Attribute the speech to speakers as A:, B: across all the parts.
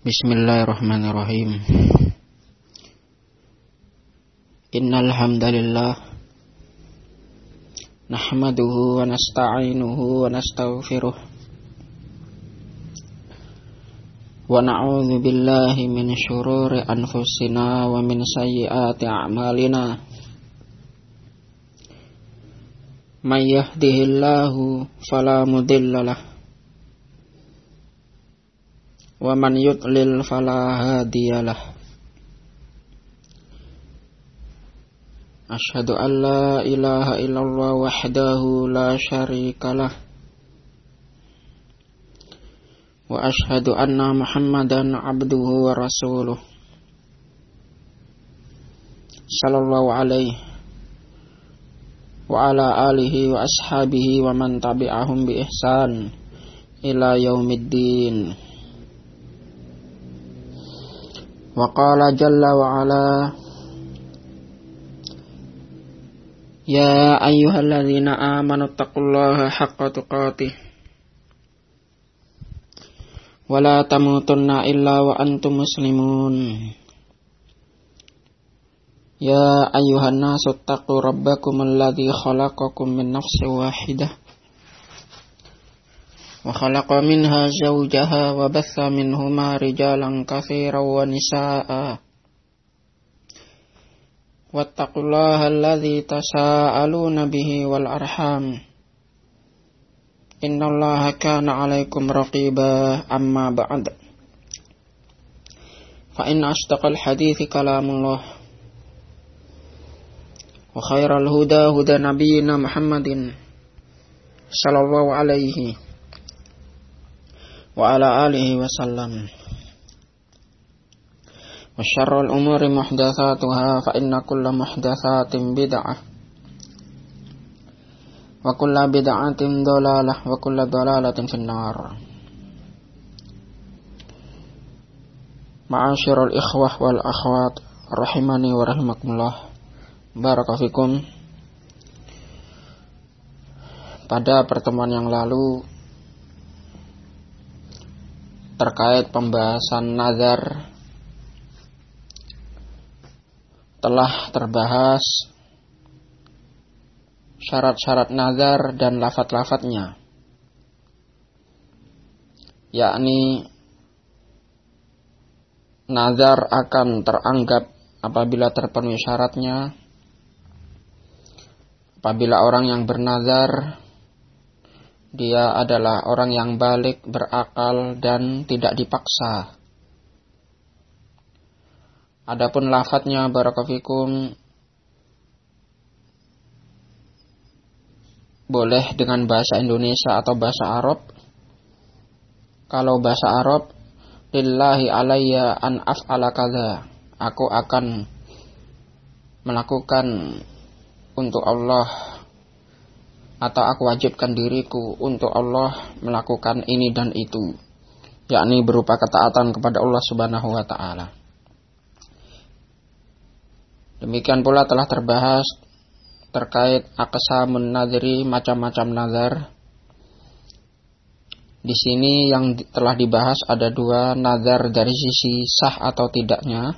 A: Bismillahirrahmanirrahim. Innal hamdalillah nahmaduhu wa nasta'inuhu wa nastaghfiruh wa na'udzu billahi min syururi anfusina wa min sayyiati a'malina. May yahdihillahu fala mudhillalah wa man yudlil fala hadiyalah. Asyhadu an la ilaha illallah wahdahu la syarikalah wa asyhadu anna Muhammadan abduhu wa rasuluh sallallahu alaihi wa ala alihi wa ashabihi wa man tabi'ahum bi ihsan ila yaumiddin. Wa qala jalla wa ala ya ayyuhalladzina amanu taqullaha haqqa tuqatih wa la tamutunna illa wa antum muslimun. Ya ayyuhan nasu taqu rabbakum alladzi khalaqakum min nafsin wahidah wa khalaqa minha zawjaha wa batha minhuma rijalan katsiran wa nisaa'a wattaqullaha alladzi tasaaluna bihi wal arham innallaha kana 'alaikum raqiba. Amma ba'd, fa inna asdaqal hadithi kalamullah wa khairal huda huda nabiyyina Muhammadin sallallahu alaihi wa ala alihi wa sallam. Wa syarrul umuri muhdatsatuha fa inna kulla muhdatsatin bid'ah wa kulla bid'atin dhalalah wa kulla dhalalatin finnar. Ma'asyiral ikhwah wal akhwat rahimani wa rahimakumullah. Barakallahu. Pada pertemuan yang lalu terkait pembahasan nazar telah terbahas syarat-syarat nazar dan lafaz-lafaznya, yakni nazar akan teranggap apabila terpenuhi syaratnya, apabila orang yang bernazar dia adalah orang yang balik, berakal, dan tidak dipaksa. Adapun lafadznya barakallahu boleh dengan bahasa Indonesia atau bahasa Arab. Kalau bahasa Arab, lillahi alayya an af'ala kadza, aku akan melakukan untuk Allah, atau aku wajibkan diriku untuk Allah melakukan ini dan itu, yakni berupa ketaatan kepada Allah Subhanahu wa taala. Demikian pula telah terbahas terkait aqsamun nadri, macam-macam nazar. Di sini yang telah dibahas ada dua nazar dari sisi sah atau tidaknya.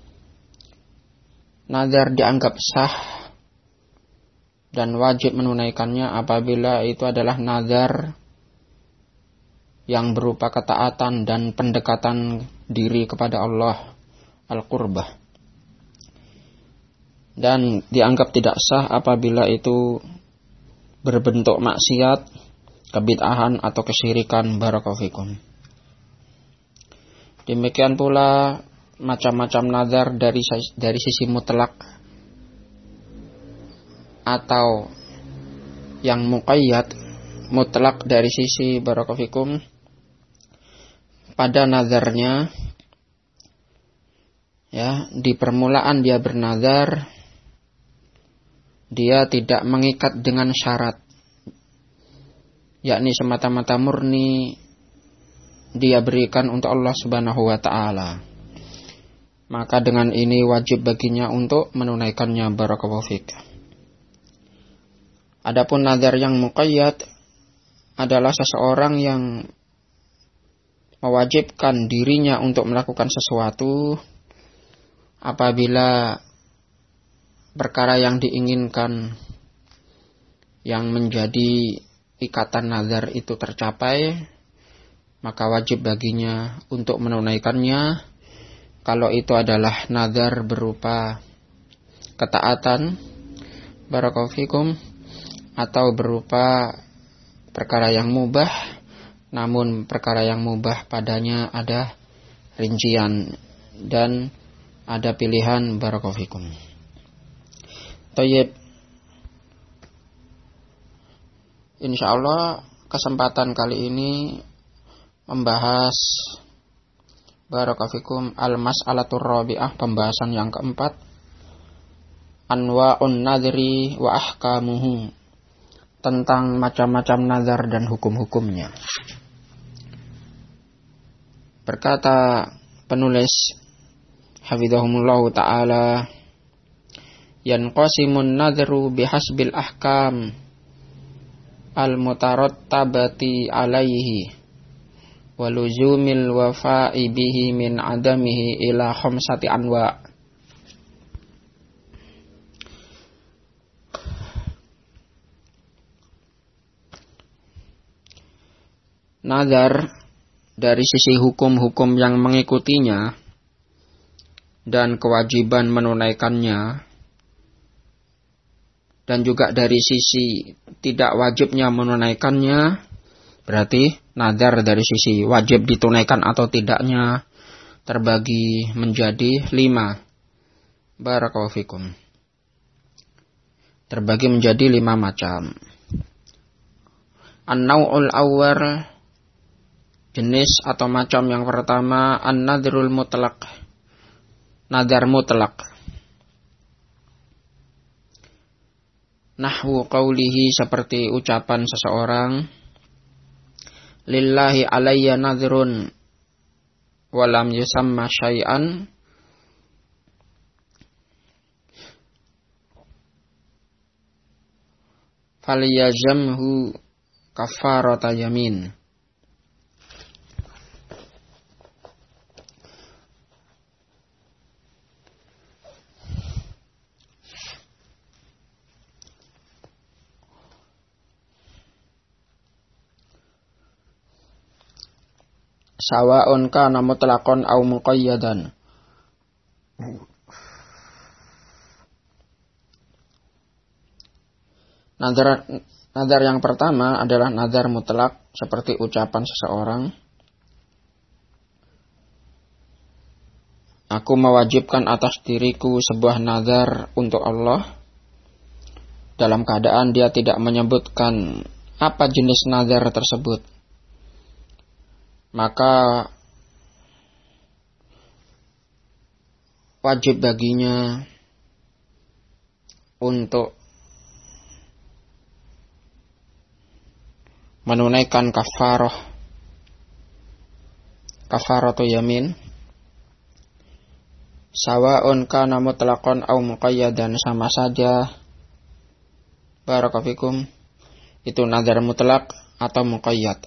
A: Nazar dianggap sah dan wajib menunaikannya apabila itu adalah nazar yang berupa ketaatan dan pendekatan diri kepada Allah, al-qurbah. Dan dianggap tidak sah apabila itu berbentuk maksiat, kebid'ahan atau kesyirikan. Barakallahu fikum. Demikian pula macam-macam nazar dari sisi mutlak atau yang muqayyad. Mutlak dari sisi barakallahu fikum, pada nazarnya, ya, di permulaan dia bernazar, dia tidak mengikat dengan syarat, yakni semata-mata murni dia berikan untuk Allah Subhanahu wa taala. Maka dengan ini wajib baginya untuk menunaikannya. Barakallahu fiik. Adapun nazar yang muqayyad adalah seseorang yang mewajibkan dirinya untuk melakukan sesuatu apabila perkara yang diinginkan yang menjadi ikatan nazar itu tercapai, maka wajib baginya untuk menunaikannya. Kalau itu adalah nazar berupa ketaatan, barakallahu fikum, atau berupa perkara yang mubah, namun perkara yang mubah padanya ada rincian dan ada pilihan, barakallahu fikum. Thayyib. Insyaallah kesempatan kali ini membahas, barakallahu fikum, al-mas'alatur rabi'ah, pembahasan yang keempat, anwa'un nadri wa ahkamuhu, tentang macam-macam nazar dan hukum-hukumnya. Berkata penulis hafizahumullahu ta'ala, yanqasimun nadru bihasbil ahkam al-mutarattabati alaihi waluzumil wafa'i bihi min adamihi ila khamsati anwa'. Nazar dari sisi hukum-hukum yang mengikutinya dan kewajiban menunaikannya, dan juga dari sisi tidak wajibnya menunaikannya, berarti nazar dari sisi wajib ditunaikan atau tidaknya terbagi menjadi 5. Barakallahu fikum. Terbagi menjadi 5 macam. An-naw'ul awwal, jenis atau macam yang pertama, an-nadrul mutlaq, nazar mutlak. Nahwu qawlihi, seperti ucapan seseorang, lillahi alayya nadhrun walam yusamma syai'an falyazamhu kafarata yamin. Sawa'un kana mutlaqan aw muqayyadan. Nazar yang pertama adalah nazar mutlak, seperti ucapan seseorang, aku mewajibkan atas diriku sebuah nazar untuk Allah, dalam keadaan dia tidak menyebutkan apa jenis nazar tersebut. Maka wajib baginya untuk menunaikan kafaratu yamin, sawa'un kana mutlaqan aw muqayyadan, sama saja, barakallahu fikum, itu nazar mutlak atau muqayyad.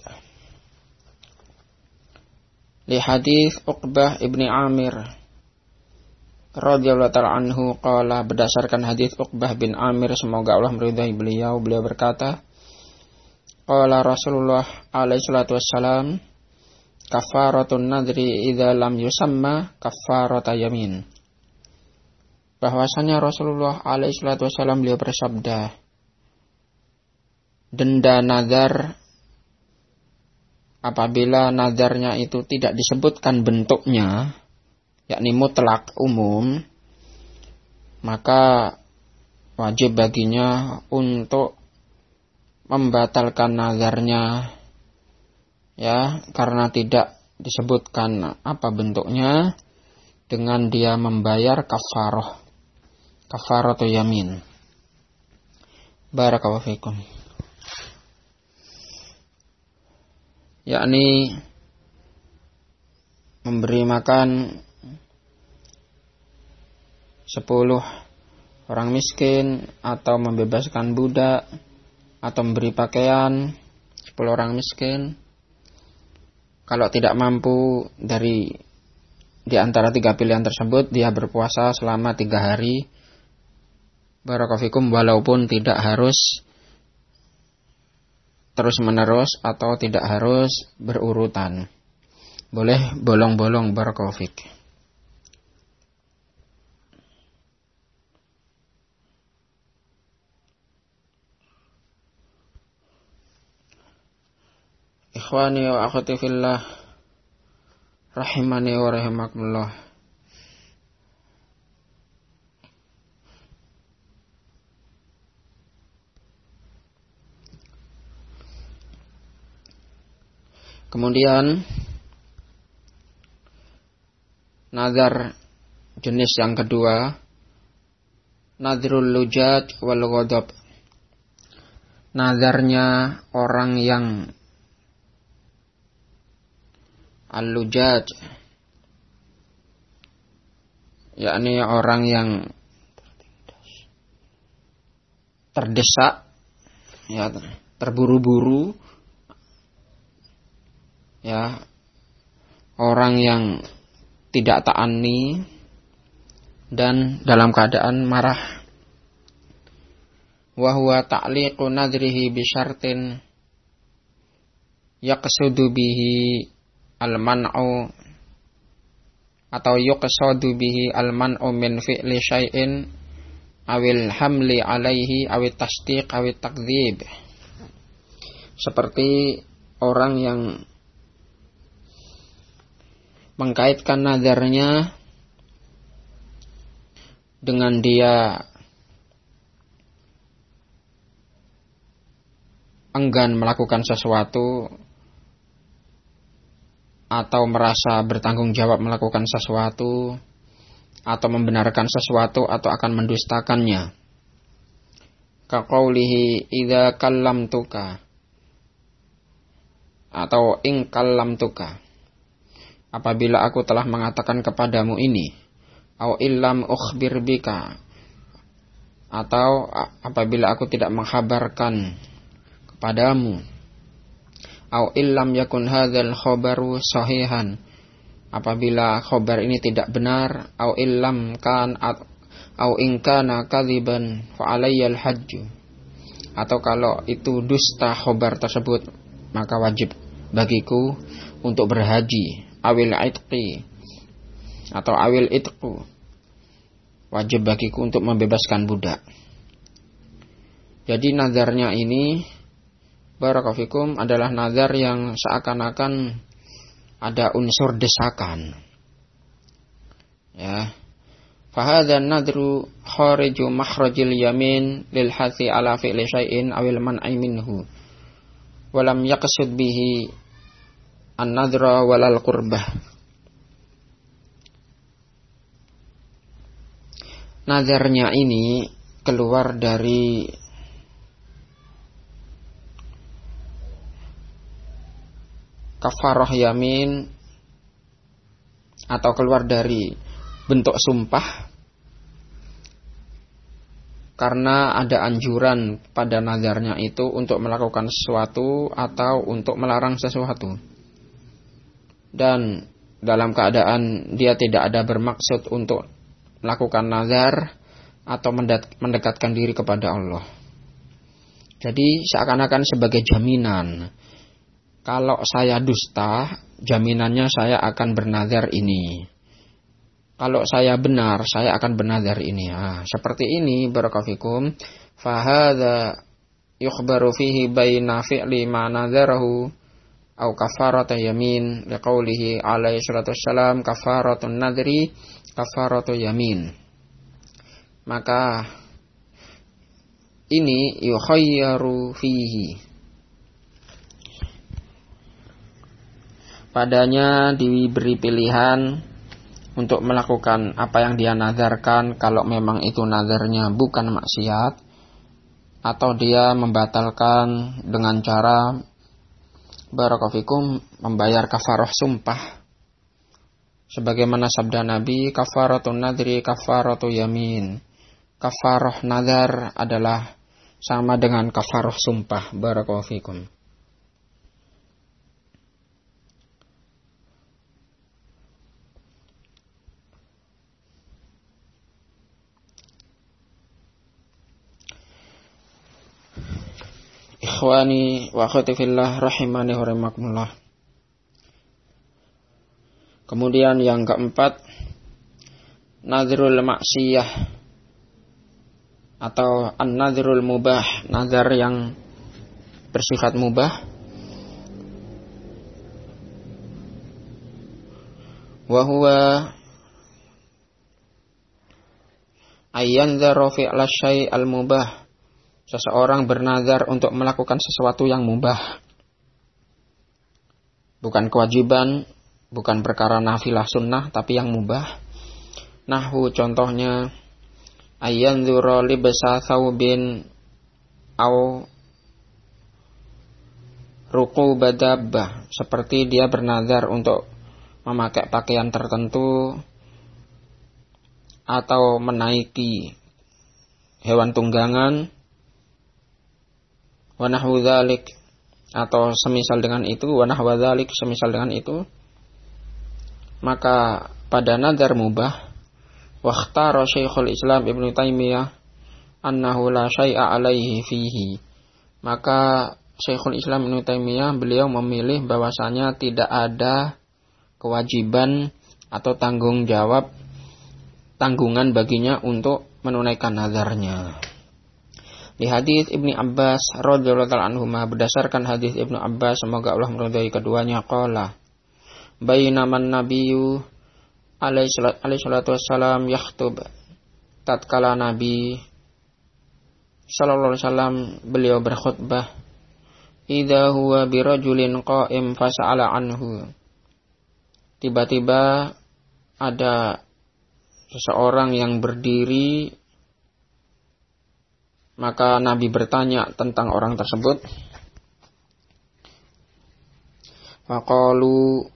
A: Li hadis Uqbah ibni Amir radhiyallahu ta'ala anhu qala, berdasarkan hadis Uqbah bin Amir, semoga Allah meridai beliau berkata, qala Rasulullah alaihi salatu wassalam, kafaratun nadri idza lam yusamma kafarata yamin. Bahwasanya Rasulullah alaihi salatu wassalam beliau bersabda, denda nazar apabila nazarnya itu tidak disebutkan bentuknya, yakni mutlak umum, maka wajib baginya untuk membatalkan nazarnya, ya, karena tidak disebutkan apa bentuknya, dengan dia membayar kafaratu yamin. Barakallahu fikum. Yakni memberi makan 10 orang miskin, atau membebaskan budak, atau memberi pakaian 10 orang miskin, Kalau tidak mampu di antara 3 pilihan tersebut, dia berpuasa selama 3 hari. Barakallahu fikum, walaupun tidak harus terus menerus atau tidak harus berurutan. Boleh bolong-bolong, barakallahu fik. Ikhwani wa akhwati fillah, rahimani wa rahimakumullah. Kemudian nazar jenis yang kedua, nadrul lujaj wal ghadab. Nazarnya orang yang al-lujaj, yakni orang yang terdesak, ya, terburu-buru, ya, orang yang tidak ta'anni dan dalam keadaan marah. Wa huwa ta'liqu nadrihi bi syartin yaqsudu bihi al-man'u atau yuqsadu bihi al-man'u min fi'li syai'in awil hamli alaihi awit tasdiq awit takdzib. Seperti orang yang mengkaitkan nazarnya dengan dia enggan melakukan sesuatu atau merasa bertanggung jawab melakukan sesuatu atau membenarkan sesuatu atau akan mendustakannya. Kaqaulihi idza kallamtuka atau in kallamtuka, apabila aku telah mengatakan kepadamu ini, au illam ukhbir bika, atau apabila aku tidak menghabarkan kepadamu, au illam yakun hadzal khabaru sahihan, apabila khabar ini tidak benar, au illam kan au in kana kadziban fa alayyal hajj, atau kalau itu dusta khabar tersebut, maka wajib bagiku untuk berhaji, awil itqi atau awil itqu, wajib bagiku untuk membebaskan budak. Jadi nazarnya ini, barakallahu fikum, adalah nazar yang seakan-akan ada unsur desakan. Ya. Fahadzan nadru khariju makhrajil yamin lil hathi ala fi'li syai'in awil man'i minhu. Walam yaqsud bihi an-nadra walal qurbah. Nazarnya ini keluar dari kafarah yamin atau keluar dari bentuk sumpah karena ada anjuran pada nazarnya itu untuk melakukan sesuatu atau untuk melarang sesuatu, dan dalam keadaan dia tidak ada bermaksud untuk melakukan nazar atau mendekatkan diri kepada Allah. Jadi seakan-akan sebagai jaminan, kalau saya dusta, jaminannya saya akan bernazar ini. Kalau saya benar, saya akan bernazar ini. Seperti ini, barakallahu fikum. Fahadha yukhbaru fihi baina fi'li ma nazarahu au kafaratu yamin liqaulihi alaihi salatu wassalam kafaratun nadri kafaratu yamin. Maka ini yukhayyaru fihi, padanya diberi pilihan untuk melakukan apa yang dia nazarkan kalau memang itu nazarnya bukan maksiat, atau dia membatalkan dengan cara barakallahu fikum membayar kafarah sumpah. Sebagaimana sabda Nabi, kafaratun nadri kafaratu yamin. Kafarah nazar adalah sama dengan kafarah sumpah. Barakallahu fikum. ikhwani wa akhwati fillah rahimani wa rahimakumullah. Kemudian yang keempat, nadhrul maksiyah atau an-nadhrul mubah, nazar yang bersifat mubah. Wa huwa ayyanzara fi'la syai' al-mubah. Seseorang bernazar untuk melakukan sesuatu yang mubah. Bukan kewajiban, bukan perkara nafilah sunnah, tapi yang mubah. Nahwu contohnya, ayyanzura libsa thawbin au ruquba dabbah. Seperti dia bernazar untuk memakai pakaian tertentu atau menaiki hewan tunggangan, wa nahwu dzalik, atau semisal dengan itu, wa nahwu dzalik, semisal dengan itu. Maka pada nazar mubah, wa ikhtara Syekhul Islam Ibnu Taimiyah annahu la syai'a alaihi fihi. Maka Syekhul Islam Ibnu Taimiyah beliau memilih bahwasanya tidak ada kewajiban atau tanggungan baginya untuk menunaikan nazarnya. Di hadis Ibnu Abbas radhiyallahu anhuma, berdasarkan hadis Ibnu Abbas semoga Allah meridhai keduanya, qala bainaman nabiyyu alaihi salatu wassalam yakhthub, tatkala Nabi sallallahu alaihi wasallam beliau berkhutbah, idza huwa birajulin qa'im fas'ala anhu. Tiba-tiba ada seseorang yang berdiri, maka Nabi bertanya tentang orang tersebut. Faqalu,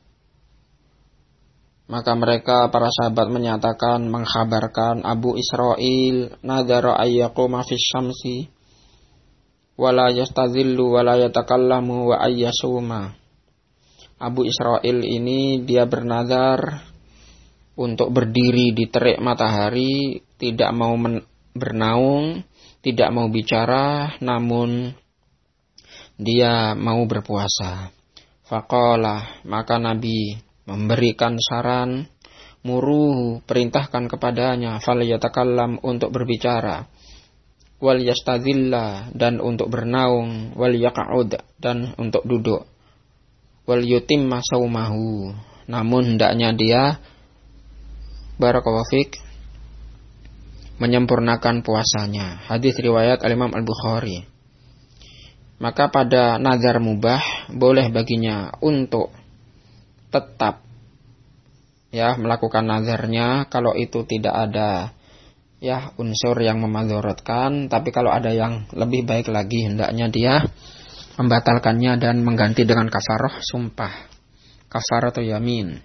A: maka mereka para sahabat menyatakan, mengkhabarkan, Abu Israil nadhara ayyaquma fis syamsi wala yastazillu wala yatakallamu wa ayyasuma. Abu Israil ini dia bernazar untuk berdiri di terik matahari, tidak mau bernaung, tidak mau bicara, namun dia mau berpuasa. Faqala, maka Nabi memberikan saran, muruhu, perintahkan kepadanya, falyatakallam, untuk berbicara, wal yastadzilla, dan untuk bernaung, wal yaq'ud, dan untuk duduk, wal yutimma saumahu, namun hendaknya dia barakallahu fik menyempurnakan puasanya. Hadis riwayat Al-Imam Al-Bukhari. Maka pada nazar mubah boleh baginya untuk tetap melakukan nazarnya kalau itu tidak ada unsur yang memadaratkan, tapi kalau ada yang lebih baik lagi hendaknya dia membatalkannya dan mengganti dengan kafarah sumpah, kafaratu yamin.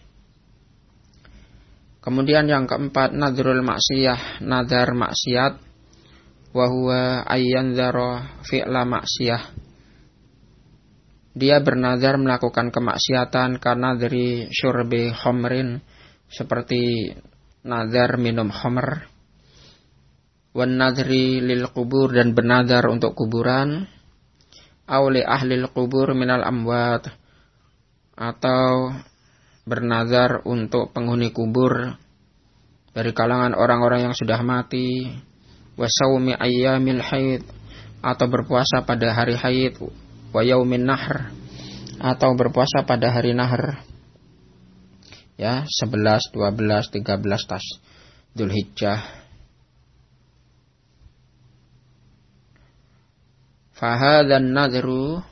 A: Kemudian yang keempat, nadhrul maksiyah, nazar maksiat, wa huwa ayyanzara fi'la maksiyah. Dia bernazar melakukan kemaksiatan karena dari syurbi khamrin, seperti nazar minum khamr, wan nadhri lil kubur, dan bernazar untuk kuburan, aw li ahlil kubur minal amwat, atau bernazar untuk penghuni kubur dari kalangan orang-orang yang sudah mati, wa saumi ayyamil haid, atau berpuasa pada hari haid, wa yaumin nahr, atau berpuasa pada hari nahr, 11, 12, 13 tas Dzulhijjah. Fahadzan nadhru,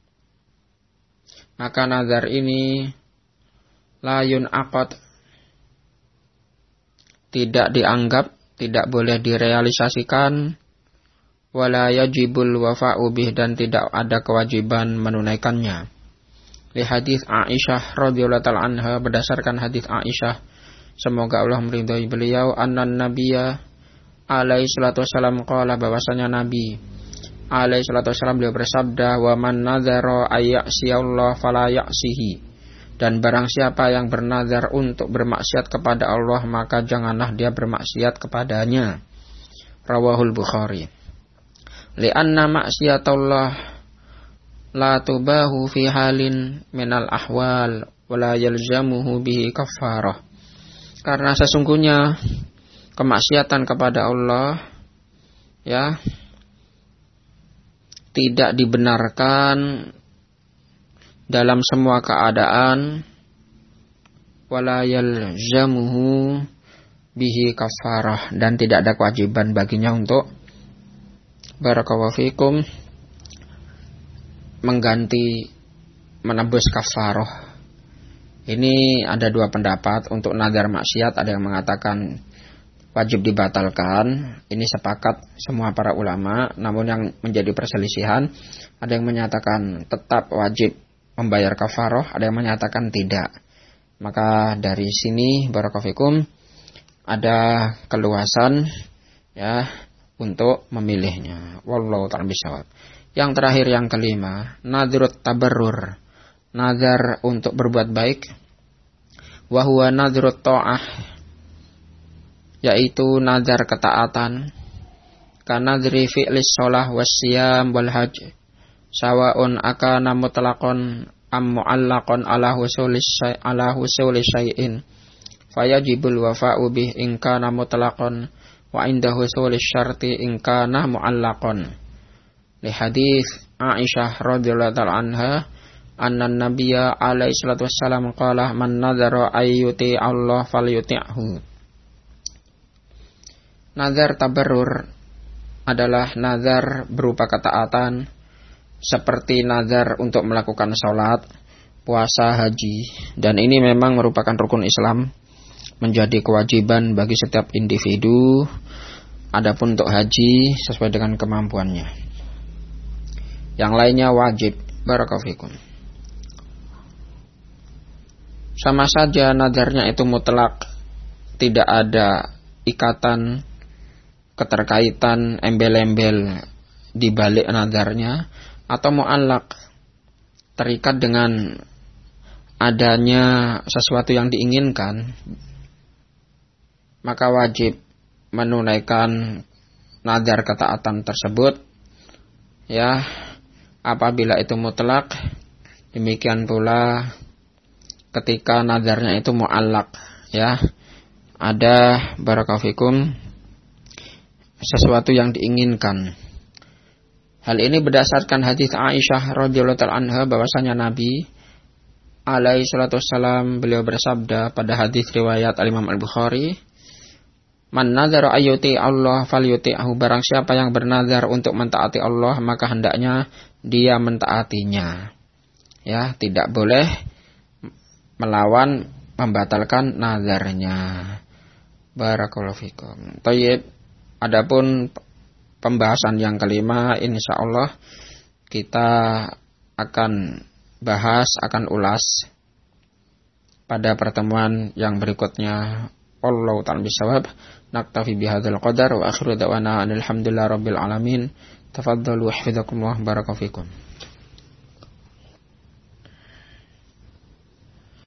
A: maka nazar ini layun aqad, tidak dianggap, tidak boleh direalisasikan, wala yajibul wafa'u bih, dan tidak ada kewajiban menunaikannya. Li hadis Aisyah radhiyallahu ta'ala anha, berdasarkan hadis Aisyah semoga Allah meridhai beliau, annan nabiyya alaihi salatu wasallam qala, bahwasanya Nabi alaihi salatu wasallam beliau bersabda, wa man nadzara ayyasiyallah fala ya'sihi, dan barang siapa yang bernazar untuk bermaksiat kepada Allah, maka janganlah dia bermaksiat kepadanya. Rawahul Bukhari. Li'anna maksiatullah la tubahu fi halin minal ahwal wala yalzamuhu bihi kafarah. Karena sesungguhnya kemaksiatan kepada Allah ya tidak dibenarkan dalam semua keadaan, wala yalzamuhu bihi kafarah, dan tidak ada kewajiban baginya untuk barakallahu fikum mengganti menebus kafarah. Ini ada dua pendapat untuk nazar maksiat. Ada yang mengatakan wajib dibatalkan. Ini sepakat semua para ulama. Namun yang menjadi perselisihan, ada yang menyatakan tetap wajib membayar kafarah, ada yang menyatakan tidak. Maka dari sini barakallahu fikum ada keluasan ya untuk memilihnya. Wallahu ta'ala bishawab. Yang terakhir, yang kelima, nadhrut tabarrur, nazar untuk berbuat baik. Wa huwa nadhrut ta'ah, yaitu nazar ketaatan. Kanadri fi'lis shalah wassiyam wal hajj, sawaun akana mutlaqan am mu'allaqan ala husuli syai'in, fayajibul wafa'u bih in kana mutlaqan wa inda husuli syarti in kana mu'allaqan. Li hadis Aisyah radhiyallahu ta'ala anha anna nabiyya alaihi salatu wassalam qala man nadhara ayyuti Allah falyuti'hu. Nazar tabarrur adalah nazar berupa ketaatan, seperti nazar untuk melakukan sholat, puasa, haji. Dan ini memang merupakan rukun Islam, menjadi kewajiban bagi setiap individu. Adapun untuk haji sesuai dengan kemampuannya. Yang lainnya wajib. Barakallahu fikum. Sama saja nazarnya itu mutlak, tidak ada ikatan, keterkaitan, embel-embel di balik nazarnya, atau mu'allaq, terikat dengan adanya sesuatu yang diinginkan, maka wajib menunaikan nazar ketaatan tersebut ya apabila itu mutlak. Demikian pula ketika nazarnya itu mu'allaq ya, ada barakallahu fikum sesuatu yang diinginkan. Hal ini berdasarkan hadis Aisyah radhiyallahu ta'ala anha bahwasanya Nabi alaihi salatu wassalam beliau bersabda pada hadis riwayat Al-Imam Al-Bukhari, man nazara ayyuti Allah falyuti'hu, barang siapa yang bernazar untuk mentaati Allah maka hendaknya dia mentaatinya. Ya, tidak boleh melawan, membatalkan nazarnya. Barakallahu fikum. Thayyib. Adapun pembahasan yang kelima, insyaallah kita akan bahas, akan ulas pada pertemuan yang berikutnya. Wallahu ta'ala bishawab. Naktafi bihadzal qadar wa akhiru da'wana alhamdulillahi rabbil alamin. Tafaddalu hafizakumullah, barakallahu fikum.